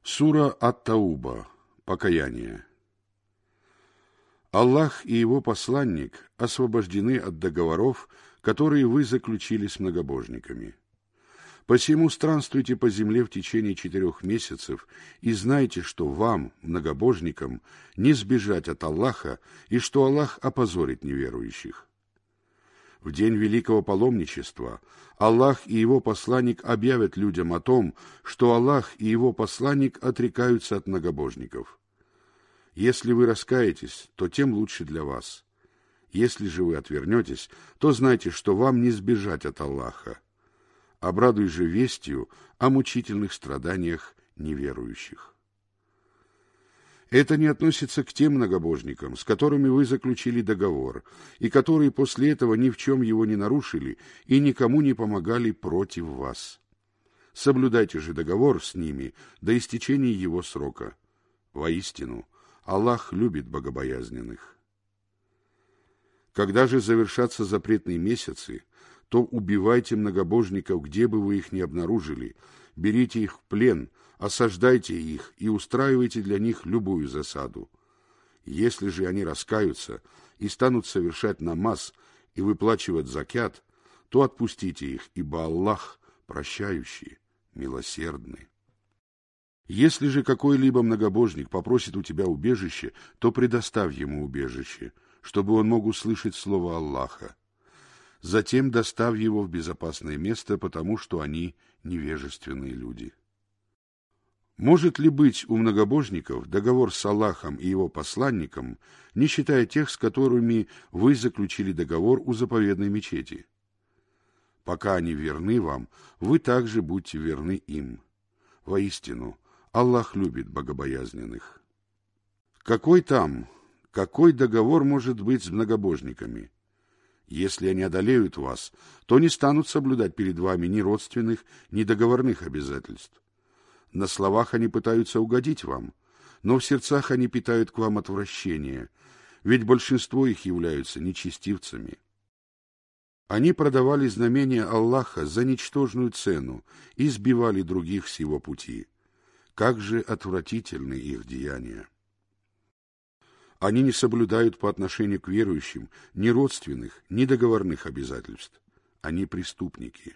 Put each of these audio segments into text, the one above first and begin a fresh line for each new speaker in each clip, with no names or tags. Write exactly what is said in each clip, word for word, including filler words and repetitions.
Сура ат-Тауба. Покаяние. Аллах и Его посланник освобождены от договоров, которые вы заключили с многобожниками. Посему странствуйте по земле в течение четырех месяцев и знайте, что вам, многобожникам, не сбежать от Аллаха и что Аллах опозорит неверующих. В день великого паломничества Аллах и Его посланник объявят людям о том, что Аллах и Его посланник отрекаются от многобожников. Если вы раскаетесь, то тем лучше для вас. Если же вы отвернетесь, то знайте, что вам не сбежать от Аллаха. Обрадуй же вестью о мучительных страданиях неверующих. Это не относится к тем многобожникам, с которыми вы заключили договор, и которые после этого ни в чем его не нарушили и никому не помогали против вас. Соблюдайте же договор с ними до истечения его срока. Воистину, Аллах любит богобоязненных. Когда же завершатся запретные месяцы, то убивайте многобожников, где бы вы их ни обнаружили, берите их в плен, осаждайте их и устраивайте для них любую засаду. Если же они раскаются и станут совершать намаз и выплачивать закят, то отпустите их, ибо Аллах прощающий, милосердный. Если же какой-либо многобожник попросит у тебя убежище, то предоставь ему убежище, чтобы он мог услышать слово Аллаха. Затем доставь его в безопасное место, потому что они невежественные люди. Может ли быть у многобожников договор с Аллахом и Его посланником, не считая тех, с которыми вы заключили договор у заповедной мечети? Пока они верны вам, вы также будьте верны им. Воистину, Аллах любит богобоязненных. Какой там, какой договор может быть с многобожниками? Если они одолеют вас, то не станут соблюдать перед вами ни родственных, ни договорных обязательств. На словах они пытаются угодить вам, но в сердцах они питают к вам отвращение, ведь большинство их являются нечестивцами. Они продавали знамения Аллаха за ничтожную цену и сбивали других с его пути. Как же отвратительны их деяния! Они не соблюдают по отношению к верующим ни родственных, ни договорных обязательств. Они преступники.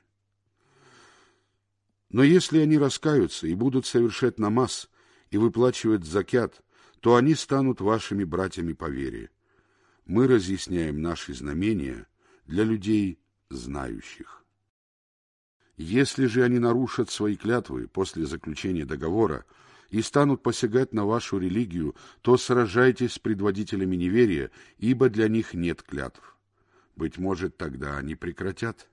Но если они раскаются и будут совершать намаз и выплачивать закят, то они станут вашими братьями по вере. Мы разъясняем наши знамения для людей знающих. Если же они нарушат свои клятвы после заключения договора и станут посягать на вашу религию, то сражайтесь с предводителями неверия, ибо для них нет клятв. Быть может, тогда они прекратят.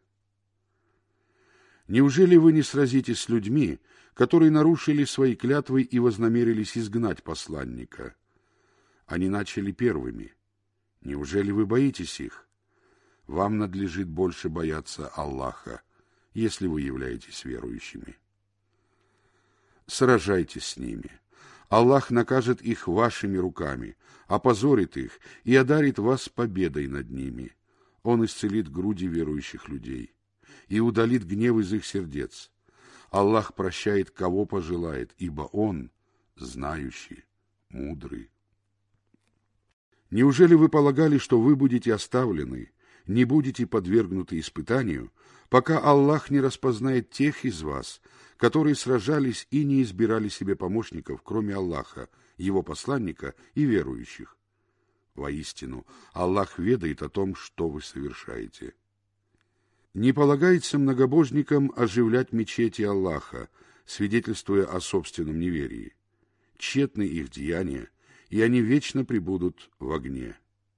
Неужели вы не сразитесь с людьми, которые нарушили свои клятвы и вознамерились изгнать посланника? Они начали первыми. Неужели вы боитесь их? Вам надлежит больше бояться Аллаха, если вы являетесь верующими. Сражайтесь с ними. Аллах накажет их вашими руками, опозорит их и одарит вас победой над ними. Он исцелит груди верующих людей и удалит гнев из их сердец. Аллах прощает, кого пожелает, ибо Он знающий, мудрый. Неужели вы полагали, что вы будете оставлены, не будете подвергнуты испытанию, пока Аллах не распознает тех из вас, которые сражались и не избирали себе помощников, кроме Аллаха, Его посланника и верующих? Воистину, Аллах ведает о том, что вы совершаете. Не полагается многобожникам оживлять мечети Аллаха, свидетельствуя о собственном неверии. Тщетны их деяния, и они вечно пребудут в огне.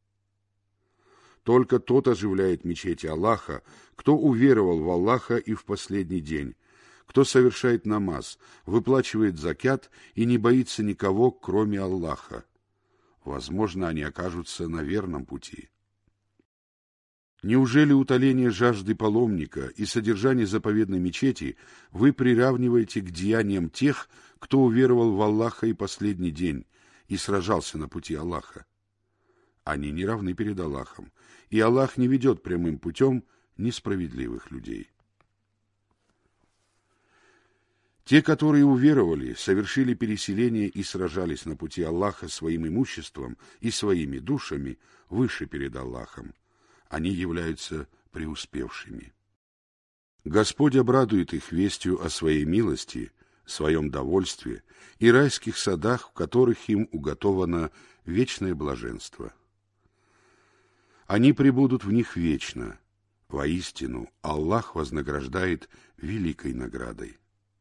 Только тот оживляет мечети Аллаха, кто уверовал в Аллаха и в последний день, кто совершает намаз, выплачивает закят и не боится никого, кроме Аллаха. Возможно, они окажутся на верном пути. Неужели утоление жажды паломника и содержание заповедной мечети вы приравниваете к деяниям тех, кто уверовал в Аллаха и последний день и сражался на пути Аллаха? Они не равны перед Аллахом, и Аллах не ведет прямым путем несправедливых людей. Те, которые уверовали, совершили переселение и сражались на пути Аллаха своим имуществом и своими душами выше перед Аллахом. Они являются преуспевшими. Господь обрадует их вестью о своей милости, своем довольстве и райских садах, в которых им уготовано вечное блаженство. Они пребудут в них вечно. Воистину, Аллах вознаграждает великой наградой.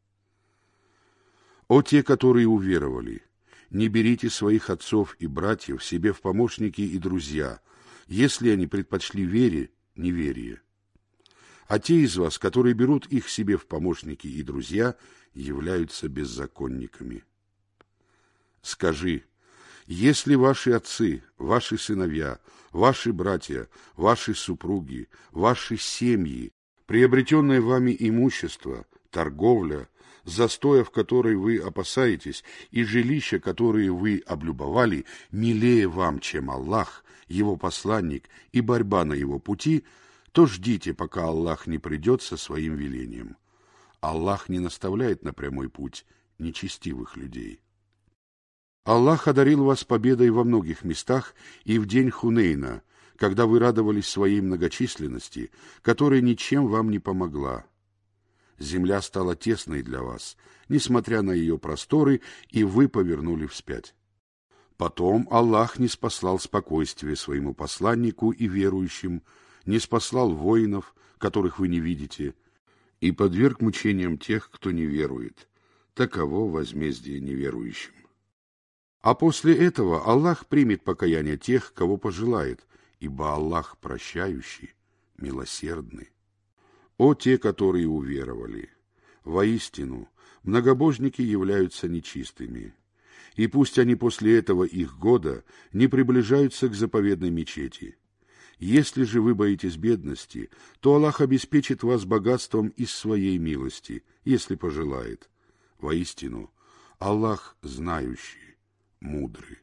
О те, которые уверовали, не берите своих отцов и братьев себе в помощники и друзья, если они предпочли вере неверие. А те из вас, которые берут их себе в помощники и друзья, являются беззаконниками. Скажи, если ваши отцы, ваши сыновья, ваши братья, ваши супруги, ваши семьи, приобретенное вами имущество, торговля, застоя, в которой вы опасаетесь, и жилища, которые вы облюбовали, милее вам, чем Аллах, его посланник и борьба на его пути, то ждите, пока Аллах не придет со своим велением. Аллах не наставляет на прямой путь нечестивых людей. Аллах одарил вас победой во многих местах и в день Хунейна, когда вы радовались своей многочисленности, которая ничем вам не помогла. Земля стала тесной для вас, несмотря на ее просторы, и вы повернули вспять. Потом Аллах не спаслал спокойствие своему посланнику и верующим, не спаслал воинов, которых вы не видите, и подверг мучениям тех, кто не верует. Таково возмездие неверующим. А после этого Аллах примет покаяние тех, кого пожелает, ибо Аллах прощающий, милосердный. О те, которые уверовали! Воистину, многобожники являются нечистыми, и пусть они после этого их года не приближаются к заповедной мечети. Если же вы боитесь бедности, то Аллах обеспечит вас богатством из своей милости, если пожелает. Воистину, Аллах знающий, мудрый.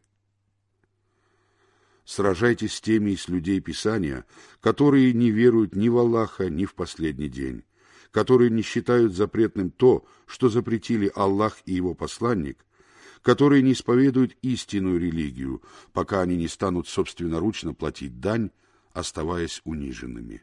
Сражайтесь с теми из людей Писания, которые не веруют ни в Аллаха, ни в последний день, которые не считают запретным то, что запретили Аллах и его посланник, которые не исповедуют истинную религию, пока они не станут собственноручно платить дань, оставаясь униженными.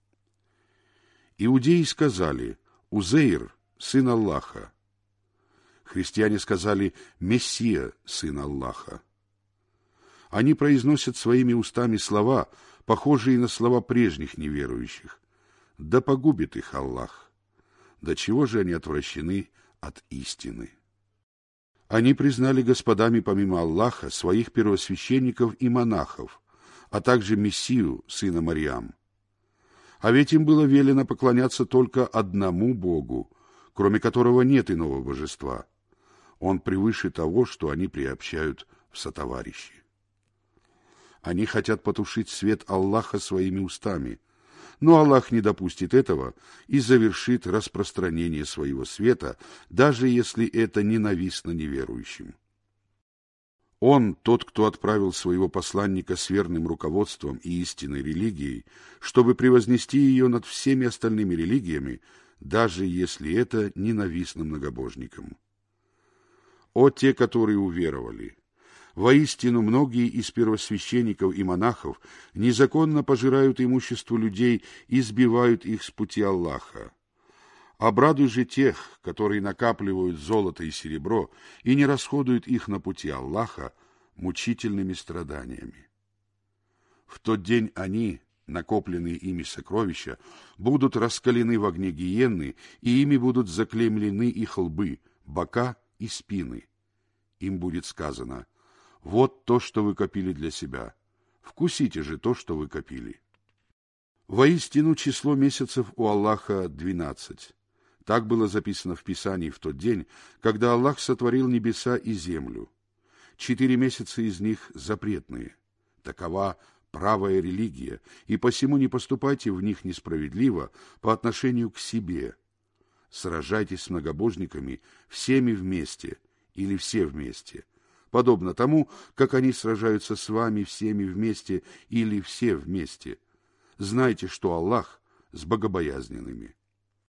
Иудеи сказали: Узейр, сын Аллаха. Христиане сказали: Мессия, сын Аллаха. Они произносят своими устами слова, похожие на слова прежних неверующих. Да погубит их Аллах. До чего же они отвращены от истины? Они признали господами помимо Аллаха своих первосвященников и монахов, а также Мессию, сына Марьям. А ведь им было велено поклоняться только одному Богу, кроме которого нет иного божества. Он превыше того, что они приобщают в сотоварищи. Они хотят потушить свет Аллаха своими устами, но Аллах не допустит этого и завершит распространение своего света, даже если это ненавистно неверующим. Он, тот, кто отправил своего посланника с верным руководством и истинной религией, чтобы превознести ее над всеми остальными религиями, даже если это ненавистно многобожникам. О те, которые уверовали! Воистину, многие из первосвященников и монахов незаконно пожирают имущество людей и сбивают их с пути Аллаха. Обрадуй же тех, которые накапливают золото и серебро и не расходуют их на пути Аллаха, мучительными страданиями. В тот день они, накопленные ими сокровища, будут раскалены в огне гиенны, и ими будут заклеймлены их лбы, бока и спины. Им будет сказано: вот то, что вы копили для себя. Вкусите же то, что вы копили. Воистину, число месяцев у Аллаха двенадцать. Так было записано в Писании в тот день, когда Аллах сотворил небеса и землю. Четыре месяца из них запретные. Такова правая религия, и посему не поступайте в них несправедливо по отношению к себе. Сражайтесь с многобожниками всеми вместе или все вместе, подобно тому, как они сражаются с вами всеми вместе или все вместе. Знайте, что Аллах с богобоязненными.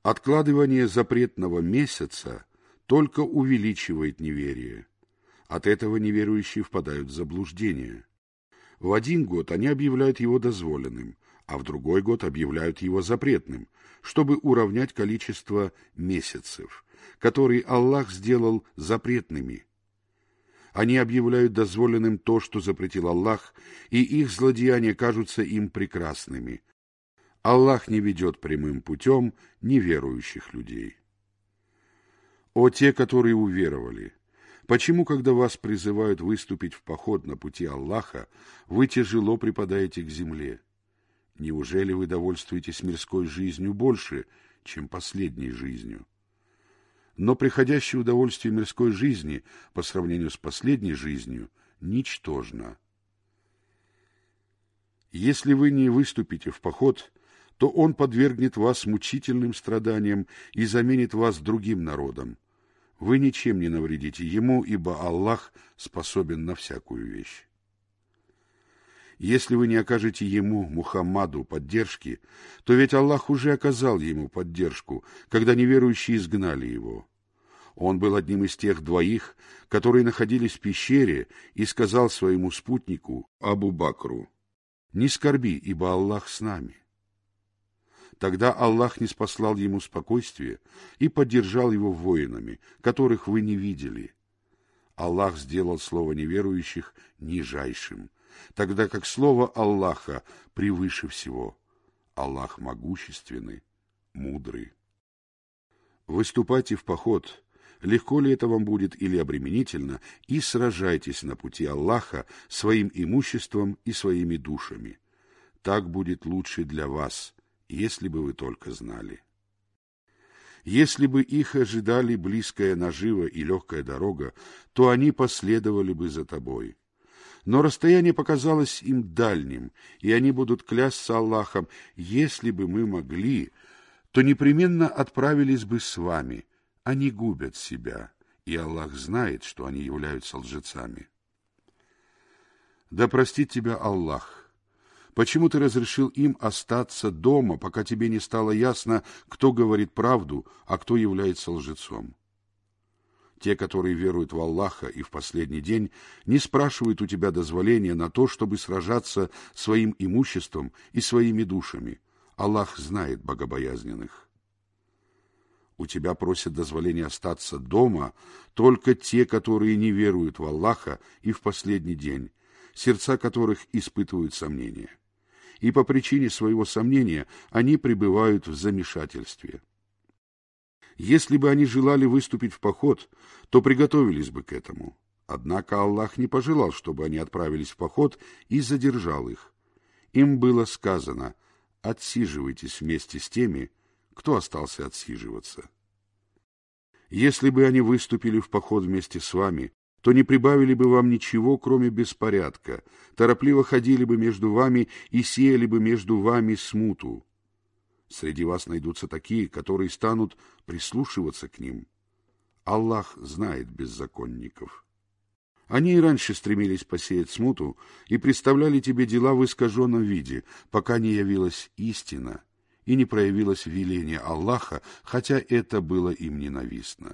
Откладывание запретного месяца только увеличивает неверие. От этого неверующие впадают в заблуждение. В один год они объявляют его дозволенным, а в другой год объявляют его запретным, чтобы уравнять количество месяцев, которые Аллах сделал запретными. Они объявляют дозволенным то, что запретил Аллах, и их злодеяния кажутся им прекрасными. Аллах не ведет прямым путем неверующих людей. О те, которые уверовали! Почему, когда вас призывают выступить в поход на пути Аллаха, вы тяжело припадаете к земле? Неужели вы довольствуетесь мирской жизнью больше, чем последней жизнью? Но приходящее удовольствие мирской жизни по сравнению с последней жизнью ничтожно. Если вы не выступите в поход, то он подвергнет вас мучительным страданиям и заменит вас другим народом. Вы ничем не навредите ему, ибо Аллах способен на всякую вещь. Если вы не окажете ему, Мухаммаду, поддержки, то ведь Аллах уже оказал ему поддержку, когда неверующие изгнали его. Он был одним из тех двоих, которые находились в пещере, и сказал своему спутнику, Абу Бакру: «Не скорби, ибо Аллах с нами». Тогда Аллах ниспослал ему спокойствие и поддержал его воинами, которых вы не видели. Аллах сделал слово неверующих нижайшим, тогда как слово Аллаха превыше всего. Аллах могущественный, мудрый. Выступайте в поход, легко ли это вам будет или обременительно, и сражайтесь на пути Аллаха своим имуществом и своими душами. Так будет лучше для вас, если бы вы только знали. Если бы их ожидали близкая нажива и легкая дорога, то они последовали бы за тобой. Но расстояние показалось им дальним, и они будут клясться Аллахом: если бы мы могли, то непременно отправились бы с вами. Они губят себя, и Аллах знает, что они являются лжецами. Да простит тебя Аллах. Почему ты разрешил им остаться дома, пока тебе не стало ясно, кто говорит правду, а кто является лжецом? Те, которые веруют в Аллаха и в последний день, не спрашивают у тебя дозволения на то, чтобы сражаться своим имуществом и своими душами. Аллах знает богобоязненных. У тебя просят дозволения остаться дома только те, которые не веруют в Аллаха и в последний день, сердца которых испытывают сомнения. И по причине своего сомнения они пребывают в замешательстве. Если бы они желали выступить в поход, то приготовились бы к этому. Однако Аллах не пожелал, чтобы они отправились в поход, и задержал их. Им было сказано: отсиживайтесь вместе с теми, кто остался отсиживаться. Если бы они выступили в поход вместе с вами, то не прибавили бы вам ничего, кроме беспорядка, торопливо ходили бы между вами и сеяли бы между вами смуту. Среди вас найдутся такие, которые станут прислушиваться к ним. Аллах знает беззаконников. Они и раньше стремились посеять смуту и представляли тебе дела в искаженном виде, пока не явилась истина и не проявилось веление Аллаха, хотя это было им ненавистно.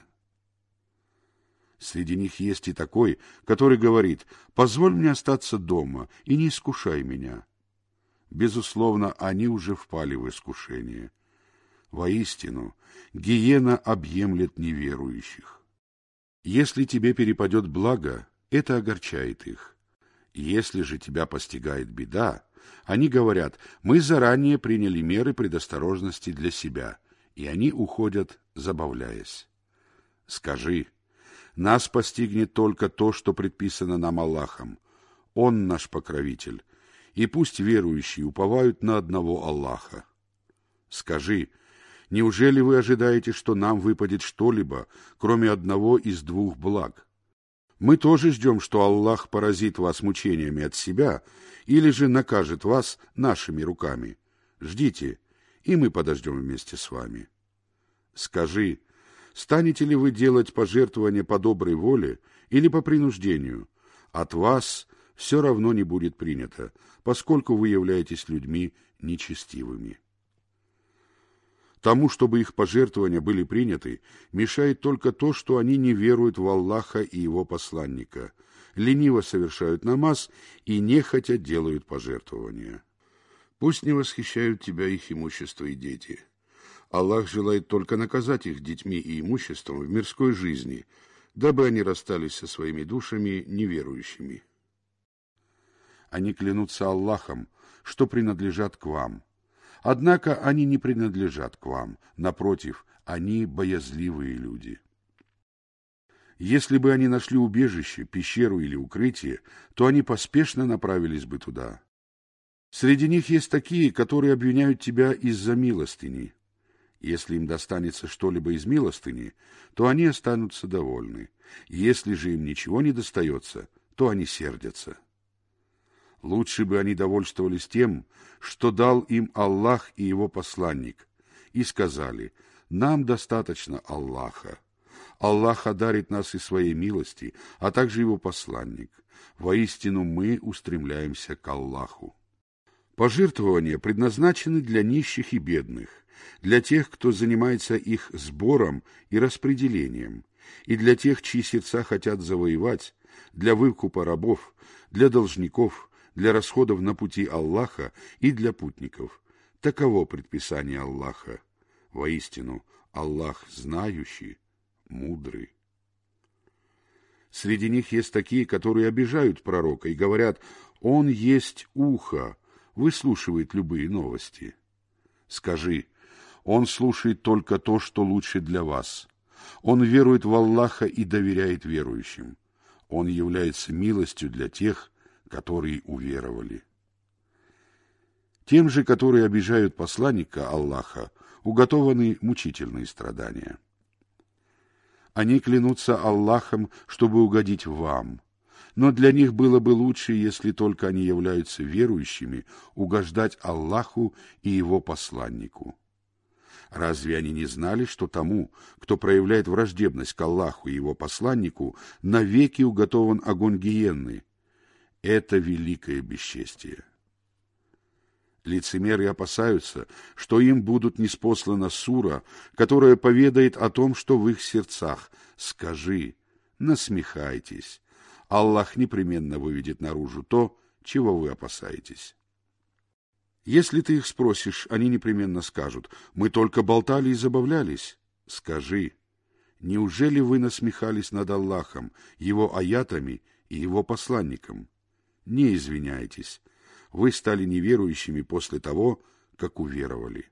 Среди них есть и такой, который говорит: «Позволь мне остаться дома и не искушай меня». Безусловно, они уже впали в искушение. Воистину, гиена объемлет неверующих. Если тебе перепадет благо, это огорчает их. Если же тебя постигает беда, они говорят: «Мы заранее приняли меры предосторожности для себя», и они уходят, забавляясь. Скажи: нас постигнет только то, что предписано нам Аллахом. Он наш покровитель, и пусть верующие уповают на одного Аллаха. Скажи: неужели вы ожидаете, что нам выпадет что-либо, кроме одного из двух благ? Мы тоже ждем, что Аллах поразит вас мучениями от себя, или же накажет вас нашими руками. Ждите, и мы подождем вместе с вами. Скажи: станете ли вы делать пожертвования по доброй воле или по принуждению? От вас все равно не будет принято, поскольку вы являетесь людьми нечестивыми. Тому, чтобы их пожертвования были приняты, мешает только то, что они не веруют в Аллаха и Его посланника, лениво совершают намаз и нехотя делают пожертвования. Пусть не восхищают тебя их имущество и дети. Аллах желает только наказать их детьми и имуществом в мирской жизни, дабы они расстались со своими душами неверующими. Они клянутся Аллахом, что принадлежат к вам. Однако они не принадлежат к вам, напротив, они боязливые люди. Если бы они нашли убежище, пещеру или укрытие, то они поспешно направились бы туда. Среди них есть такие, которые обвиняют тебя из-за милостыни. Если им достанется что-либо из милостыни, то они останутся довольны. Если же им ничего не достается, то они сердятся. Лучше бы они довольствовались тем, что дал им Аллах и Его посланник, и сказали: «Нам достаточно Аллаха. Аллах одарит нас и своей милости, а также Его посланник. Воистину мы устремляемся к Аллаху». Пожертвования предназначены для нищих и бедных, для тех, кто занимается их сбором и распределением, и для тех, чьи сердца хотят завоевать, для выкупа рабов, для должников, для расходов на пути Аллаха и для путников. Таково предписание Аллаха. Воистину, Аллах знающий, мудрый. Среди них есть такие, которые обижают пророка и говорят: «Он есть ухо, выслушивает любые новости». Скажи: он слушает только то, что лучше для вас. Он верует в Аллаха и доверяет верующим. Он является милостью для тех, которые уверовали. Тем же, которые обижают посланника Аллаха, уготованы мучительные страдания. Они клянутся Аллахом, чтобы угодить вам, но для них было бы лучше, если только они являются верующими, угождать Аллаху и Его посланнику. Разве они не знали, что тому, кто проявляет враждебность к Аллаху и Его посланнику, навеки уготован огонь гиенны? Это великое бесчестие. Лицемеры опасаются, что им будут ниспослана сура, которая поведает о том, что в их сердцах. Скажи: насмехайтесь. Аллах непременно выведет наружу то, чего вы опасаетесь. Если ты их спросишь, они непременно скажут: мы только болтали и забавлялись. Скажи: неужели вы насмехались над Аллахом, Его аятами и Его посланником? Не извиняйтесь, вы стали неверующими после того, как уверовали.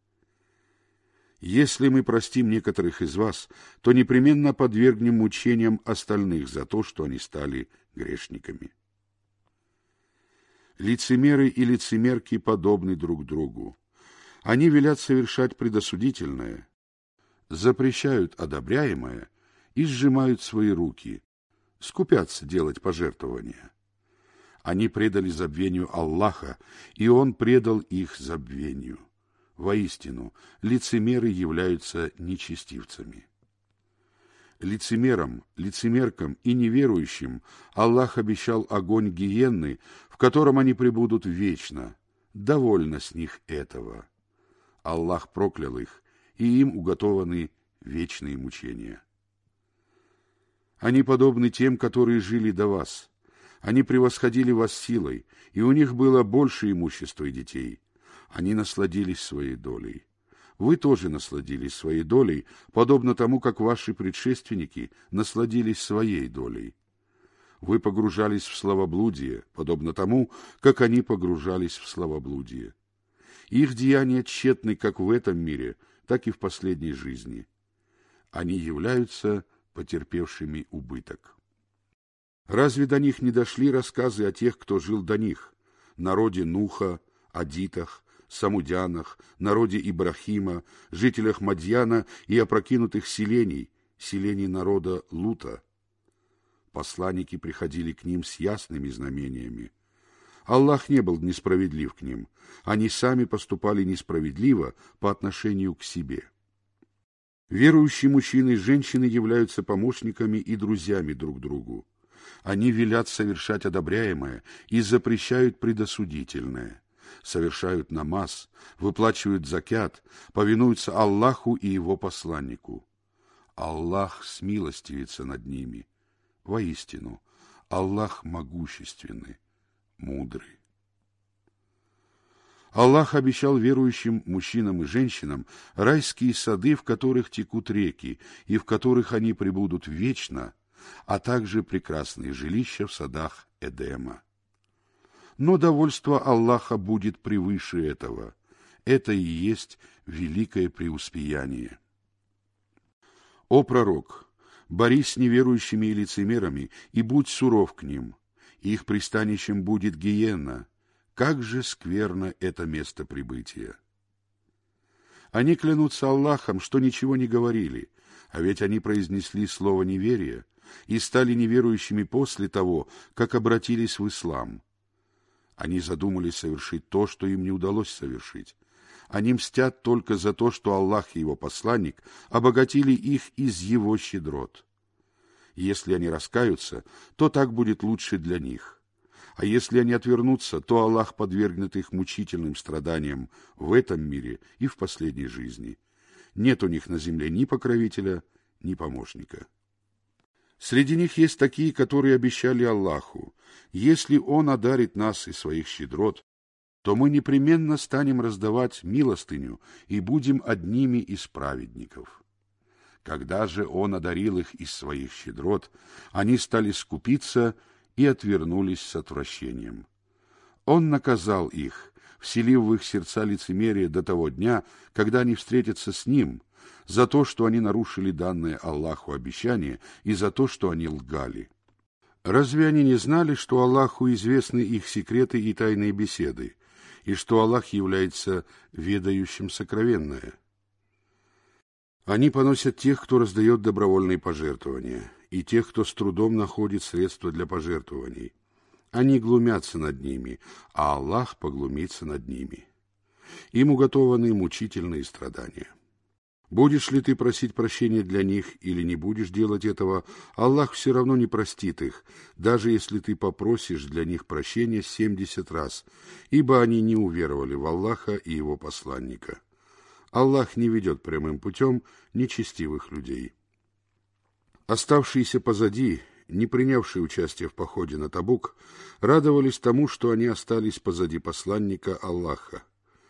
Если мы простим некоторых из вас, то непременно подвергнем мучениям остальных за то, что они стали грешниками. Лицемеры и лицемерки подобны друг другу. Они велят совершать предосудительное, запрещают одобряемое и сжимают свои руки, скупятся делать пожертвования. Они предали забвению Аллаха, и Он предал их забвению. Воистину, лицемеры являются нечестивцами. Лицемерам, лицемеркам и неверующим Аллах обещал огонь гиенны, в котором они пребудут вечно. Довольно с них этого. Аллах проклял их, и им уготованы вечные мучения. Они подобны тем, которые жили до вас. Они превосходили вас силой, и у них было больше имущества и детей. Они насладились своей долей. Вы тоже насладились своей долей, подобно тому, как ваши предшественники насладились своей долей. Вы погружались в словоблудие, подобно тому, как они погружались в словоблудие. Их деяния тщетны как в этом мире, так и в последней жизни. Они являются потерпевшими убыток. Разве до них не дошли рассказы о тех, кто жил до них, народе Нуха, Адитах, Самудянах, народе Ибрахима, жителях Мадьяна и опрокинутых селений, селений народа Лута? Посланники приходили к ним с ясными знамениями. Аллах не был несправедлив к ним, они сами поступали несправедливо по отношению к себе. Верующие мужчины и женщины являются помощниками и друзьями друг другу. Они велят совершать одобряемое и запрещают предосудительное. совершают намаз, выплачивают закят, повинуются Аллаху и Его посланнику. Аллах смилостивится над ними. Воистину, Аллах могущественный, мудрый. Аллах обещал верующим мужчинам и женщинам райские сады, в которых текут реки, и в которых они пребудут вечно, а также прекрасные жилища в садах Эдема. Но довольство Аллаха будет превыше этого. Это и есть великое преуспеяние. О пророк, борись с неверующими и лицемерами, и будь суров к ним. Их пристанищем будет гиенна. Как же скверно это место прибытия! Они клянутся Аллахом, что ничего не говорили, а ведь они произнесли слово неверия и стали неверующими после того, как обратились в ислам. Они задумались совершить то, что им не удалось совершить. Они мстят только за то, что Аллах и Его посланник обогатили их из Его щедрот. Если они раскаются, то так будет лучше для них. А если они отвернутся, то Аллах подвергнет их мучительным страданиям в этом мире и в последней жизни. Нет у них на земле ни покровителя, ни помощника. Среди них есть такие, которые обещали Аллаху: если Он одарит нас из своих щедрот, то мы непременно станем раздавать милостыню и будем одними из праведников. Когда же Он одарил их из своих щедрот, они стали скупиться и отвернулись с отвращением. Он наказал их, вселив в их сердца лицемерие до того дня, когда они встретятся с Ним, за то, что они нарушили данное Аллаху обещание, и за то, что они лгали. Разве они не знали, что Аллаху известны их секреты и тайные беседы, и что Аллах является ведающим сокровенное? Они поносят тех, кто раздает добровольные пожертвования, и тех, кто с трудом находит средства для пожертвований. Они глумятся над ними, а Аллах поглумится над ними. Им уготованы мучительные страдания. Будешь ли ты просить прощения для них или не будешь делать этого, Аллах все равно не простит их, даже если ты попросишь для них прощения семьдесят раз, ибо они не уверовали в Аллаха и Его посланника. Аллах не ведет прямым путем нечестивых людей. Оставшиеся позади, не принявшие участие в походе на Табук, радовались тому, что они остались позади посланника Аллаха.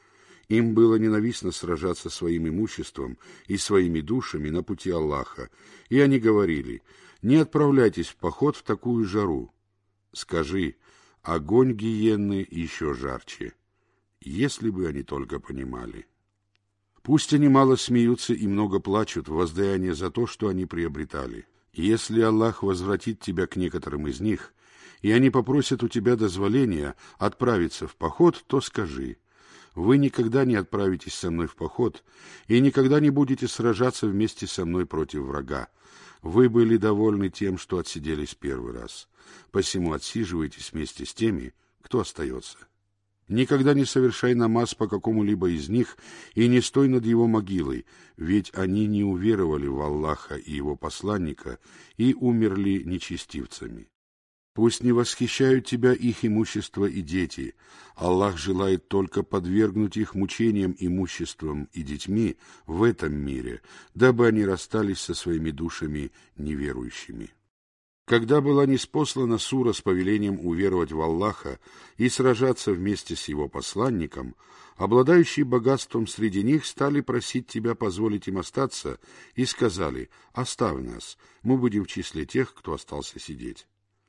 Им было ненавистно сражаться своим имуществом и своими душами на пути Аллаха, и они говорили: «Не отправляйтесь в поход в такую жару». Скажи: огонь гиенны еще жарче, если бы они только понимали. Пусть они мало смеются и много плачут в воздаяние за то, что они приобретали. Если Аллах возвратит тебя к некоторым из них, и они попросят у тебя дозволения отправиться в поход, то скажи: вы никогда не отправитесь со мной в поход и никогда не будете сражаться вместе со мной против врага. Вы были довольны тем, что отсиделись первый раз, посему отсиживайтесь вместе с теми, кто остается. Никогда не совершай намаз по какому-либо из них и не стой над его могилой, ведь они не уверовали в Аллаха и Его посланника и умерли нечестивцами. Пусть не восхищают тебя их имущество и дети. Аллах желает только подвергнуть их мучениям имуществом и детьми в этом мире, дабы они расстались со своими душами неверующими. Когда была ниспослана сура с повелением уверовать в Аллаха и сражаться вместе с Его посланником, обладающие богатством среди них стали просить тебя позволить им остаться и сказали: «Оставь нас, мы будем в числе тех, кто остался сидеть».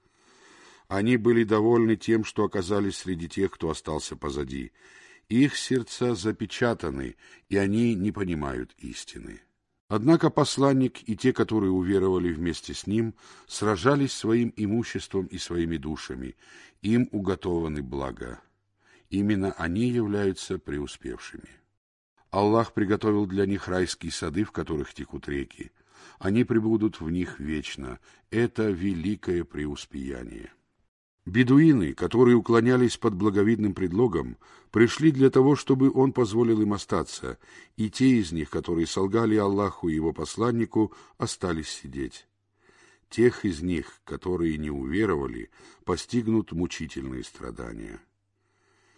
Они были довольны тем, что оказались среди тех, кто остался позади. Их сердца запечатаны, и они не понимают истины. Однако посланник и те, которые уверовали вместе с ним, сражались своим имуществом и своими душами. Им уготованы блага. Именно они являются преуспевшими. Аллах приготовил для них райские сады, в которых текут реки. Они пребудут в них вечно. Это великое преуспеяние. Бедуины, которые уклонялись под благовидным предлогом, пришли для того, чтобы Он позволил им остаться, и те из них, которые солгали Аллаху и Его посланнику, остались сидеть. Тех из них, которые не уверовали, постигнут мучительные страдания.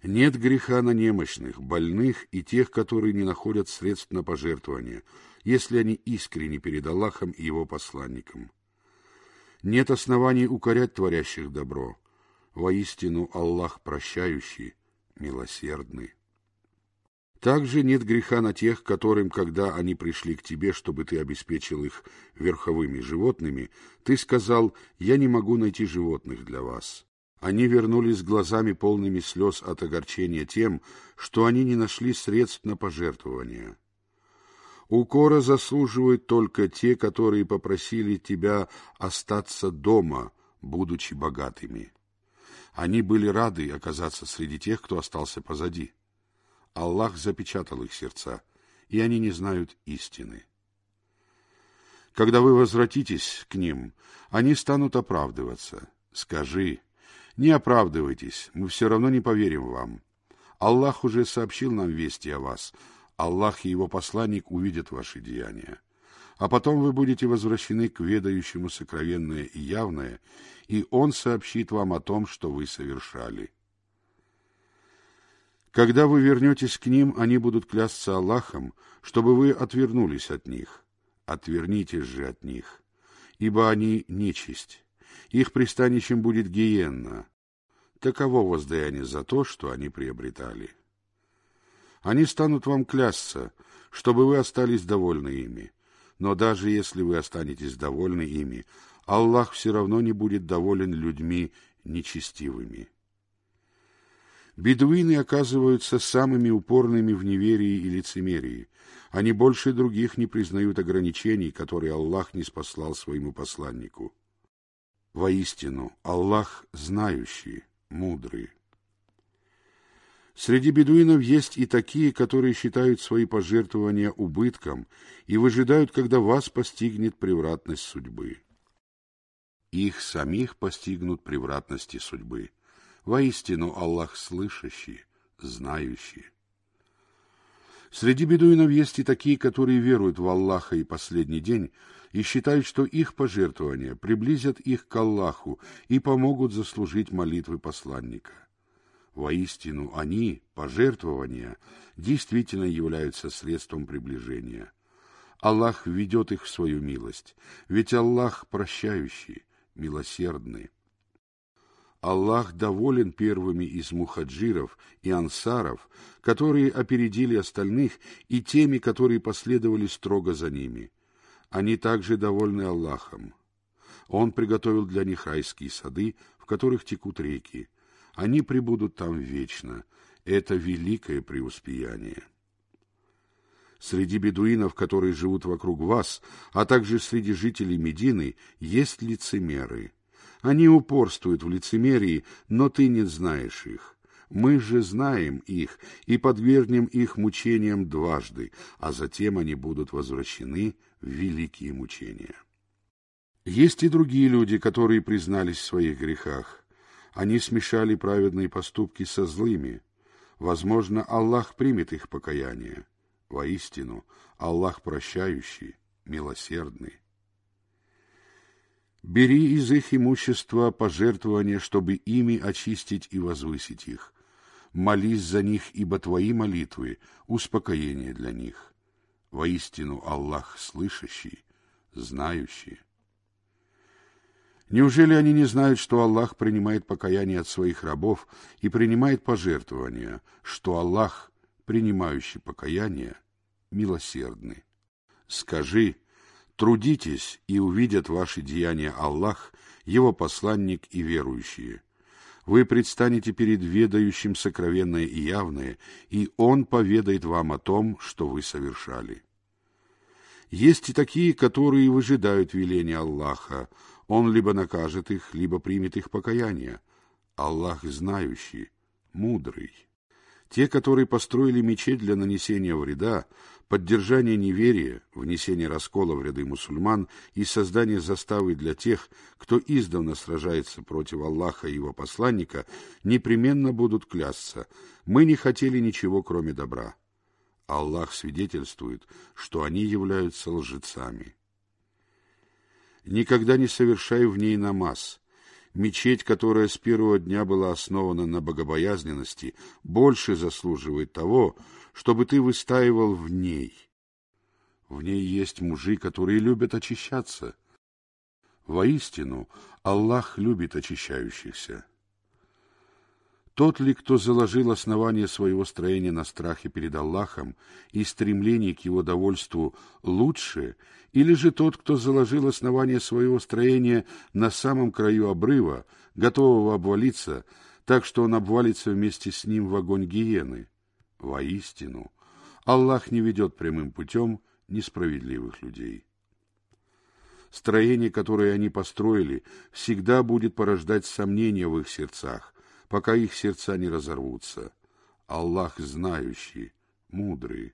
Нет греха на немощных, больных и тех, которые не находят средств на пожертвование, если они искренни перед Аллахом и Его посланником. Нет оснований укорять творящих добро. Воистину Аллах прощающий, милосердный. Также нет греха на тех, которым, когда они пришли к тебе, чтобы ты обеспечил их верховыми животными, ты сказал: «Я не могу найти животных для вас». Они вернулись с глазами полными слез от огорчения тем, что они не нашли средств на пожертвования. Укора заслуживают только те, которые попросили тебя остаться дома, будучи богатыми. Они были рады оказаться среди тех, кто остался позади. Аллах запечатал их сердца, и они не знают истины. Когда вы возвратитесь к ним, они станут оправдываться. Скажи: не оправдывайтесь, мы все равно не поверим вам. Аллах уже сообщил нам вести о вас. Аллах и Его посланник увидят ваши деяния. А потом вы будете возвращены к ведающему сокровенное и явное, и Он сообщит вам о том, что вы совершали. Когда вы вернетесь к ним, они будут клясться Аллахом, чтобы вы отвернулись от них. Отвернитесь же от них, ибо они нечисть. Их пристанищем будет гиенна. Таково воздаяние за то, что они приобретали. Они станут вам клясться, чтобы вы остались довольны ими. Но даже если вы останетесь довольны ими, Аллах все равно не будет доволен людьми нечестивыми. Бедуины оказываются самыми упорными в неверии и лицемерии. Они больше других не признают ограничений, которые Аллах ниспослал своему посланнику. Воистину, Аллах знающий, мудрый. Среди бедуинов есть и такие, которые считают свои пожертвования убытком и выжидают, когда вас постигнет превратность судьбы. Их самих постигнут превратности судьбы. Воистину, Аллах слышащий, знающий. Среди бедуинов есть и такие, которые веруют в Аллаха и последний день и считают, что их пожертвования приблизят их к Аллаху и помогут заслужить молитвы посланника. Воистину, они, пожертвования, действительно являются средством приближения. Аллах ведет их в свою милость, ведь Аллах прощающий, милосердный. Аллах доволен первыми из мухаджиров и ансаров, которые опередили остальных, и теми, которые последовали строго за ними. Они также довольны Аллахом. Он приготовил для них райские сады, в которых текут реки. Они пребудут там вечно. Это великое преуспеяние. Среди бедуинов, которые живут вокруг вас, а также среди жителей Медины, есть лицемеры. Они упорствуют в лицемерии, но ты не знаешь их. Мы же знаем их и подвергнем их мучениям дважды, а затем они будут возвращены в великие мучения. Есть и другие люди, которые признались в своих грехах. Они смешали праведные поступки со злыми. Возможно, Аллах примет их покаяние. Воистину, Аллах прощающий, милосердный. Бери из их имущества пожертвования, чтобы ими очистить и возвысить их. Молись за них, ибо твои молитвы — успокоение для них. Воистину, Аллах слышащий, знающий. Неужели они не знают, что Аллах принимает покаяние от своих рабов и принимает пожертвования, что Аллах, принимающий покаяние, милосердный? Скажи: трудитесь, и увидят ваши деяния Аллах, Его посланник и верующие. Вы предстанете перед ведающим сокровенное и явное, и Он поведает вам о том, что вы совершали. Есть и такие, которые выжидают веления Аллаха. Он либо накажет их, либо примет их покаяние. Аллах знающий, мудрый. Те, которые построили мечеть для нанесения вреда, поддержания неверия, внесения раскола в ряды мусульман и создания заставы для тех, кто издавна сражается против Аллаха и Его посланника, непременно будут клясться: мы не хотели ничего, кроме добра. Аллах свидетельствует, что они являются лжецами. Никогда не совершай в ней намаз. Мечеть, которая с первого дня была основана на богобоязненности, больше заслуживает того, чтобы ты выстаивал в ней. В ней есть мужи, которые любят очищаться. Воистину, Аллах любит очищающихся. Тот ли, кто заложил основание своего строения на страхе перед Аллахом и стремлении к его довольству, лучше, или же тот, кто заложил основание своего строения на самом краю обрыва, готового обвалиться, так что он обвалится вместе с ним в огонь гиены? Воистину, Аллах не ведет прямым путем несправедливых людей. Строение, которое они построили, всегда будет порождать сомнения в их сердцах, пока их сердца не разорвутся. Аллах знающий, мудрый.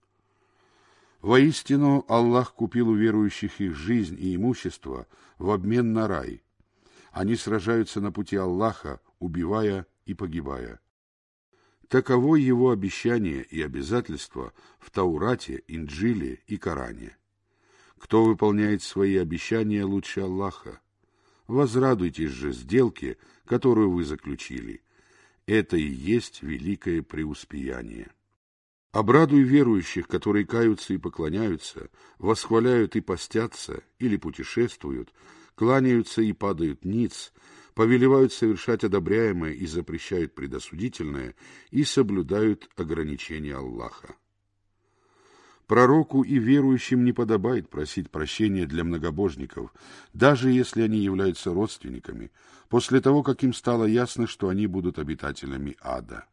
Воистину, Аллах купил у верующих их жизнь и имущество в обмен на рай. Они сражаются на пути Аллаха, убивая и погибая. Таково его обещание и обязательство в Таурате, Инджиле и Коране. Кто выполняет свои обещания лучше Аллаха? Возрадуйтесь же сделке, которую вы заключили. Это и есть великое преуспеяние. Обрадуй верующих, которые каются и поклоняются, восхваляют и постятся или путешествуют, кланяются и падают ниц, повелевают совершать одобряемое и запрещают предосудительное и соблюдают ограничения Аллаха. Пророку и верующим не подобает просить прощения для многобожников, даже если они являются родственниками, после того, как им стало ясно, что они будут обитателями ада.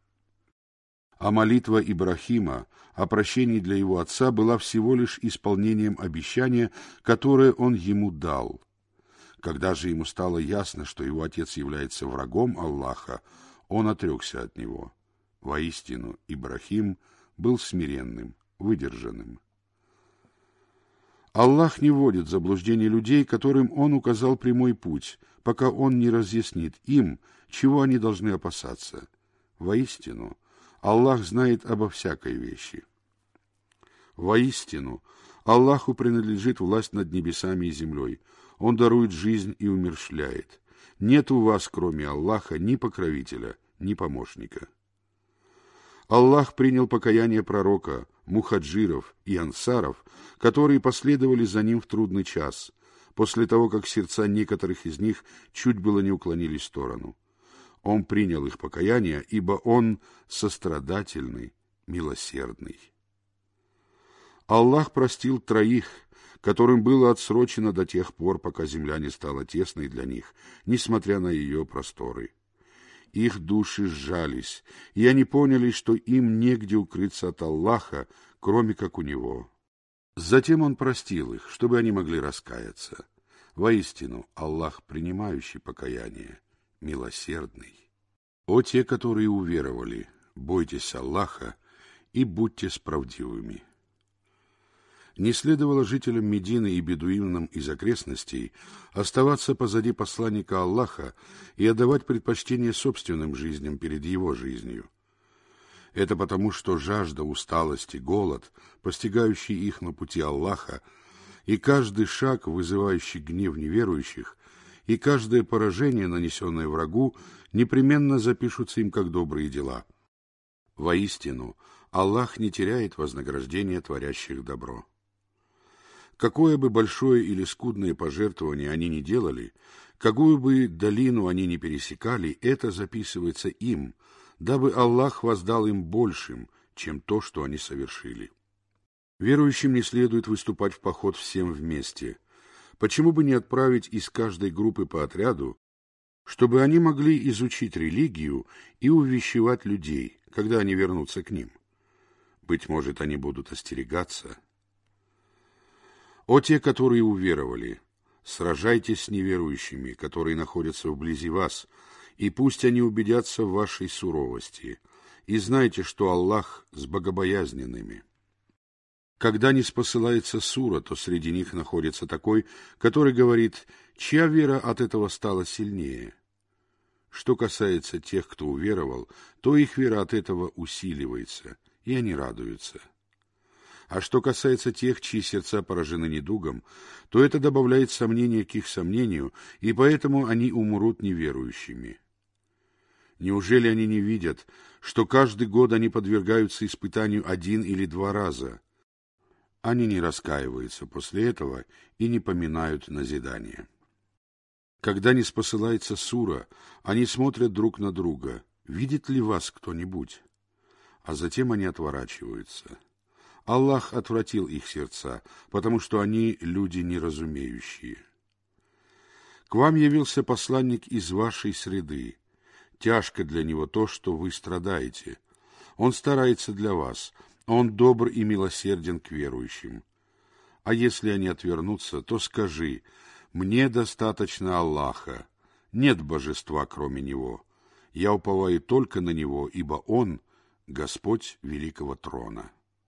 А молитва Ибрахима о прощении для его отца была всего лишь исполнением обещания, которое он ему дал. Когда же ему стало ясно, что его отец является врагом Аллаха, он отрекся от него. Воистину, Ибрахим был смиренным, выдержанным. Аллах не вводит в заблуждение людей, которым Он указал прямой путь, пока Он не разъяснит им, чего они должны опасаться. Воистину, Аллах знает обо всякой вещи. Воистину, Аллаху принадлежит власть над небесами и землей. Он дарует жизнь и умерщвляет. Нет у вас, кроме Аллаха, ни покровителя, ни помощника. Аллах принял покаяние пророка, мухаджиров и ансаров, которые последовали за ним в трудный час, после того, как сердца некоторых из них чуть было не уклонились в сторону. Он принял их покаяние, ибо Он сострадательный, милосердный. Аллах простил троих, которым было отсрочено до тех пор, пока земля не стала тесной для них, несмотря на ее просторы. Их души сжались, и они поняли, что им негде укрыться от Аллаха, кроме как у Него. Затем Он простил их, чтобы они могли раскаяться. Воистину, Аллах, принимающий покаяние, милосердный. О те, которые уверовали, бойтесь Аллаха и будьте справедливыми. Не следовало жителям Медины и бедуинам из окрестностей оставаться позади посланника Аллаха и отдавать предпочтение собственным жизням перед его жизнью. Это потому, что жажда, усталость и голод, постигающие их на пути Аллаха, и каждый шаг, вызывающий гнев неверующих, и каждое поражение, нанесенное врагу, непременно запишутся им как добрые дела. Воистину, Аллах не теряет вознаграждения творящих добро. Какое бы большое или скудное пожертвование они ни делали, какую бы долину они ни пересекали, это записывается им, дабы Аллах воздал им большим, чем то, что они совершили. Верующим не следует выступать в поход всем вместе. Почему бы не отправить из каждой группы по отряду, чтобы они могли изучить религию и увещевать людей, когда они вернутся к ним? Быть может, они будут остерегаться. О те, которые уверовали, сражайтесь с неверующими, которые находятся вблизи вас, и пусть они убедятся в вашей суровости, и знайте, что Аллах с богобоязненными. Когда не спосылается сура, то среди них находится такой, который говорит, чья вера от этого стала сильнее. Что касается тех, кто уверовал, то их вера от этого усиливается, и они радуются. А что касается тех, чьи сердца поражены недугом, то это добавляет сомнения к их сомнению, и поэтому они умрут неверующими. Неужели они не видят, что каждый год они подвергаются испытанию один или два раза? Они не раскаиваются после этого и не поминают назидания. Когда не спосылается сура, они смотрят друг на друга, видит ли вас кто-нибудь? А затем они отворачиваются. Аллах отвратил их сердца, потому что они люди неразумеющие. К вам явился посланник из вашей среды. Тяжко для него то, что вы страдаете. Он старается для вас, он добр и милосерден к верующим. А если они отвернутся, то скажи: мне достаточно Аллаха, нет божества кроме Него. Я уповаю только на Него, ибо Он — Господь великого трона.